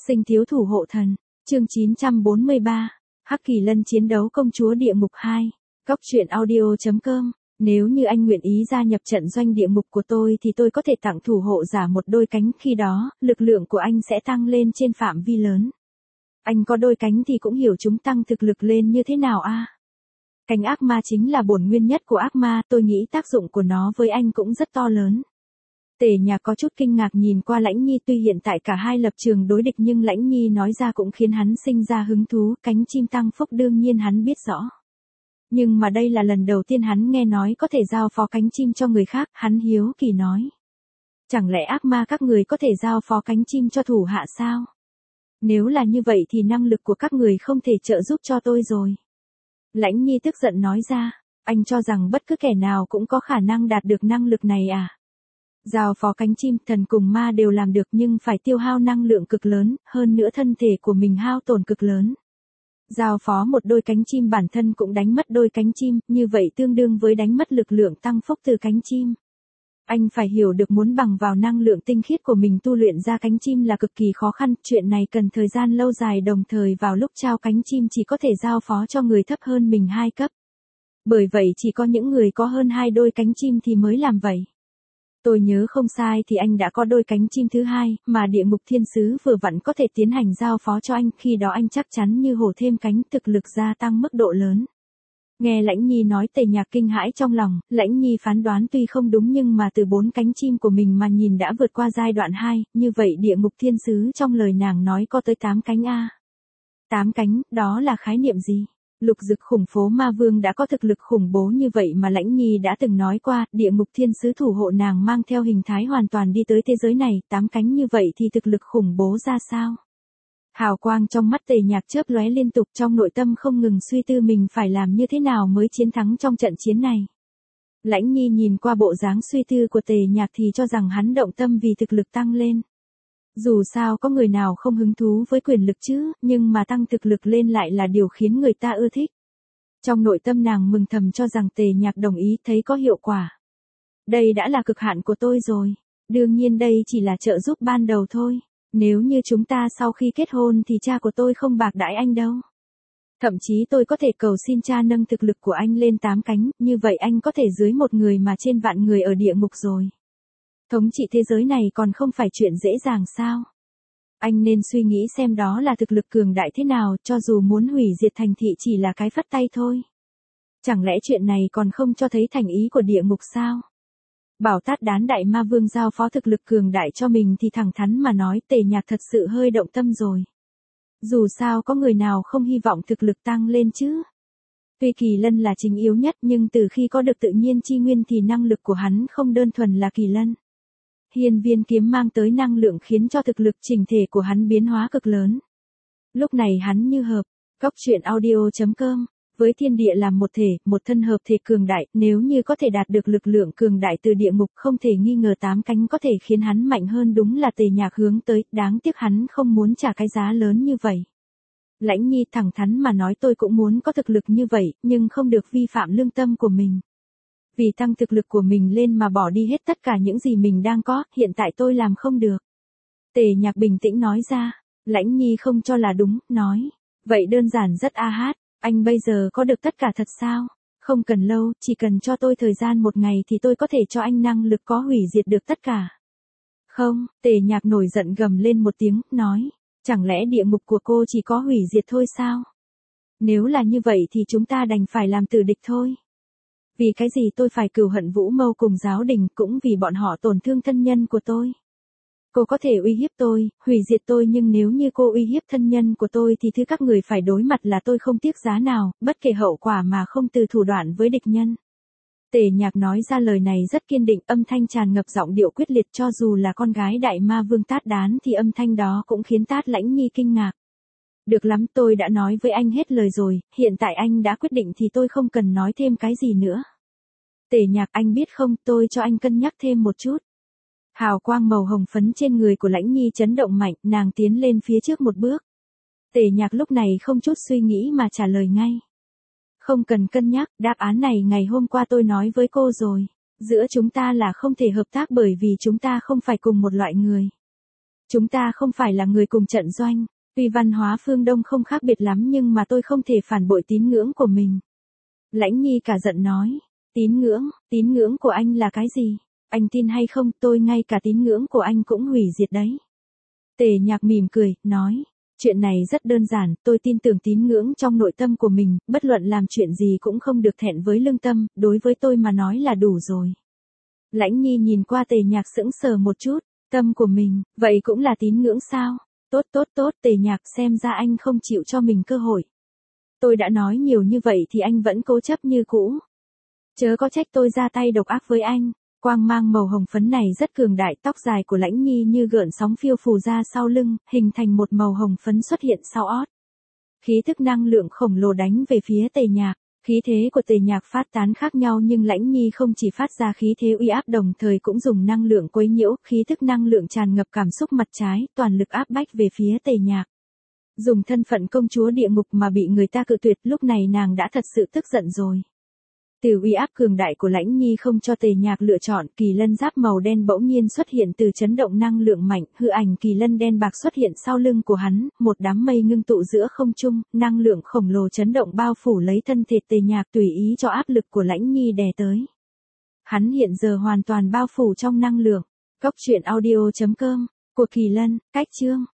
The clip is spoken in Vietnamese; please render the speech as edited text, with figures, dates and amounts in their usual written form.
Sinh thiếu thủ hộ thần, chương 943, Hắc Kỳ Lân chiến đấu công chúa địa ngục 2, Cóc truyện audio.com. Nếu như anh nguyện ý gia nhập trận doanh địa ngục của tôi thì tôi có thể tặng thủ hộ giả một đôi cánh, khi đó, lực lượng của anh sẽ tăng lên trên phạm vi lớn. Anh có đôi cánh thì cũng hiểu chúng tăng thực lực lên như thế nào a. Cánh ác ma chính là bổn nguyên nhất của ác ma, tôi nghĩ tác dụng của nó với anh cũng rất to lớn. Tề Nhạc có chút kinh ngạc nhìn qua Lãnh Nhi, tuy hiện tại cả hai lập trường đối địch nhưng Lãnh Nhi nói ra cũng khiến hắn sinh ra hứng thú, cánh chim tăng phúc đương nhiên hắn biết rõ. Nhưng mà đây là lần đầu tiên hắn nghe nói có thể giao phó cánh chim cho người khác, hắn hiếu kỳ nói. Chẳng lẽ ác ma các người có thể giao phó cánh chim cho thủ hạ sao? Nếu là như vậy thì năng lực của các người không thể trợ giúp cho tôi rồi. Lãnh Nhi tức giận nói ra, anh cho rằng bất cứ kẻ nào cũng có khả năng đạt được năng lực này à? Giao phó cánh chim, thần cùng ma đều làm được nhưng phải tiêu hao năng lượng cực lớn, hơn nữa thân thể của mình hao tổn cực lớn. Giao phó một đôi cánh chim bản thân cũng đánh mất đôi cánh chim, như vậy tương đương với đánh mất lực lượng tăng phúc từ cánh chim. Anh phải hiểu được muốn bằng vào năng lượng tinh khiết của mình tu luyện ra cánh chim là cực kỳ khó khăn, chuyện này cần thời gian lâu dài, đồng thời vào lúc trao cánh chim chỉ có thể giao phó cho người thấp hơn mình 2 cấp. Bởi vậy chỉ có những người có hơn 2 đôi cánh chim thì mới làm vậy. Tôi nhớ không sai thì anh đã có đôi cánh chim thứ 2, mà địa ngục thiên sứ vừa vặn có thể tiến hành giao phó cho anh, khi đó anh chắc chắn như hổ thêm cánh, thực lực gia tăng mức độ lớn. Nghe Lãnh Nhi nói, Tề Nhạc kinh hãi trong lòng, Lãnh Nhi phán đoán tuy không đúng nhưng mà từ 4 cánh chim của mình mà nhìn đã vượt qua giai đoạn 2, như vậy địa ngục thiên sứ trong lời nàng nói có tới 8 cánh a. 8 cánh, đó là khái niệm gì? Lục Dực khủng phố ma vương đã có thực lực khủng bố như vậy mà Lãnh Nhi đã từng nói qua, địa ngục thiên sứ thủ hộ nàng mang theo hình thái hoàn toàn đi tới thế giới này, 8 cánh như vậy thì thực lực khủng bố ra sao? Hào quang trong mắt Tề Nhạc chớp lóe liên tục, trong nội tâm không ngừng suy tư mình phải làm như thế nào mới chiến thắng trong trận chiến này. Lãnh Nhi nhìn qua bộ dáng suy tư của Tề Nhạc thì cho rằng hắn động tâm vì thực lực tăng lên. Dù sao có người nào không hứng thú với quyền lực chứ, nhưng mà tăng thực lực lên lại là điều khiến người ta ưa thích. Trong nội tâm nàng mừng thầm cho rằng Tề Nhạc đồng ý, thấy có hiệu quả. Đây đã là cực hạn của tôi rồi. Đương nhiên đây chỉ là trợ giúp ban đầu thôi. Nếu như chúng ta sau khi kết hôn thì cha của tôi không bạc đãi anh đâu. Thậm chí tôi có thể cầu xin cha nâng thực lực của anh lên 8 cánh, như vậy anh có thể dưới một người mà trên vạn người ở địa ngục rồi. Thống trị thế giới này còn không phải chuyện dễ dàng sao? Anh nên suy nghĩ xem đó là thực lực cường đại thế nào, cho dù muốn hủy diệt thành thị chỉ là cái phất tay thôi. Chẳng lẽ chuyện này còn không cho thấy thành ý của địa ngục sao? Bảo Tát Đán đại ma vương giao phó thực lực cường đại cho mình thì thẳng thắn mà nói, Tề Nhạc thật sự hơi động tâm rồi. Dù sao có người nào không hy vọng thực lực tăng lên chứ? Tuy Kỳ Lân là chính yếu nhất nhưng từ khi có được tự nhiên chi nguyên thì năng lực của hắn không đơn thuần là Kỳ Lân. Hiên viên kiếm mang tới năng lượng khiến cho thực lực chỉnh thể của hắn biến hóa cực lớn. Lúc này hắn như hợp, Cóc truyện audio.com, với thiên địa làm một thể, một thân hợp thể cường đại, nếu như có thể đạt được lực lượng cường đại từ địa ngục không thể nghi ngờ 8 cánh có thể khiến hắn mạnh hơn, đúng là Tề Nhạc hướng tới, đáng tiếc hắn không muốn trả cái giá lớn như vậy. Lãnh Nhi thẳng thắn mà nói, tôi cũng muốn có thực lực như vậy, nhưng không được vi phạm lương tâm của mình. Vì tăng thực lực của mình lên mà bỏ đi hết tất cả những gì mình đang có, hiện tại tôi làm không được. Tề Nhạc bình tĩnh nói ra, Lãnh Nhi không cho là đúng, nói, vậy đơn giản rất a hát, anh bây giờ có được tất cả thật sao? Không cần lâu, chỉ cần cho tôi thời gian 1 ngày thì tôi có thể cho anh năng lực có hủy diệt được tất cả. Không, Tề Nhạc nổi giận gầm lên một tiếng, nói, chẳng lẽ địa ngục của cô chỉ có hủy diệt thôi sao? Nếu là như vậy thì chúng ta đành phải làm tử địch thôi. Vì cái gì tôi phải cừu hận Vũ Mâu cùng giáo đình, cũng vì bọn họ tổn thương thân nhân của tôi. Cô có thể uy hiếp tôi, hủy diệt tôi, nhưng nếu như cô uy hiếp thân nhân của tôi thì thứ các người phải đối mặt là tôi không tiếc giá nào, bất kể hậu quả mà không từ thủ đoạn với địch nhân. Tề Nhạc nói ra lời này rất kiên định, âm thanh tràn ngập giọng điệu quyết liệt, cho dù là con gái đại ma vương Tát Đán thì âm thanh đó cũng khiến Tát Lãnh Nhi kinh ngạc. Được lắm, tôi đã nói với anh hết lời rồi, hiện tại anh đã quyết định thì tôi không cần nói thêm cái gì nữa. Tề Nhạc, anh biết không, tôi cho anh cân nhắc thêm một chút. Hào quang màu hồng phấn trên người của Lãnh Nhi chấn động mạnh, nàng tiến lên phía trước một bước. Tề Nhạc lúc này không chút suy nghĩ mà trả lời ngay. Không cần cân nhắc, đáp án này ngày hôm qua tôi nói với cô rồi. Giữa chúng ta là không thể hợp tác bởi vì chúng ta không phải cùng một loại người. Chúng ta không phải là người cùng trận doanh, tuy văn hóa phương Đông không khác biệt lắm nhưng mà tôi không thể phản bội tín ngưỡng của mình. Lãnh Nhi cả giận nói, tín ngưỡng của anh là cái gì? Anh tin hay không, tôi ngay cả tín ngưỡng của anh cũng hủy diệt đấy. Tề Nhạc mỉm cười, nói, chuyện này rất đơn giản, tôi tin tưởng tín ngưỡng trong nội tâm của mình, bất luận làm chuyện gì cũng không được thẹn với lương tâm, đối với tôi mà nói là đủ rồi. Lãnh Nhi nhìn qua Tề Nhạc sững sờ một chút, tâm của mình, vậy cũng là tín ngưỡng sao? Tốt, Tề Nhạc, xem ra anh không chịu cho mình cơ hội. Tôi đã nói nhiều như vậy thì anh vẫn cố chấp như cũ. Chớ có trách tôi ra tay độc ác với anh. Quang mang màu hồng phấn này rất cường đại, tóc dài của Lãnh Nhi như gợn sóng phiêu phù ra sau lưng, hình thành một màu hồng phấn xuất hiện sau ót. Khí thức năng lượng khổng lồ đánh về phía Tề Nhạc. Khí thế của Tề Nhạc phát tán khác nhau nhưng Lãnh Nhi không chỉ phát ra khí thế uy áp đồng thời cũng dùng năng lượng quấy nhiễu, khí thức năng lượng tràn ngập cảm xúc mặt trái, toàn lực áp bách về phía Tề Nhạc. Dùng thân phận công chúa địa ngục mà bị người ta cự tuyệt, lúc này nàng đã thật sự tức giận rồi. Từ uy áp cường đại của Lãnh Nhi không cho Tề Nhạc lựa chọn, kỳ lân giáp màu đen bỗng nhiên xuất hiện từ chấn động năng lượng mạnh, hư ảnh kỳ lân đen bạc xuất hiện sau lưng của hắn, một đám mây ngưng tụ giữa không trung, năng lượng khổng lồ chấn động bao phủ lấy thân thể Tề Nhạc tùy ý cho áp lực của Lãnh Nhi đè tới. Hắn hiện giờ hoàn toàn bao phủ trong năng lượng. Cốc truyện audio.com, của kỳ lân, cách chương.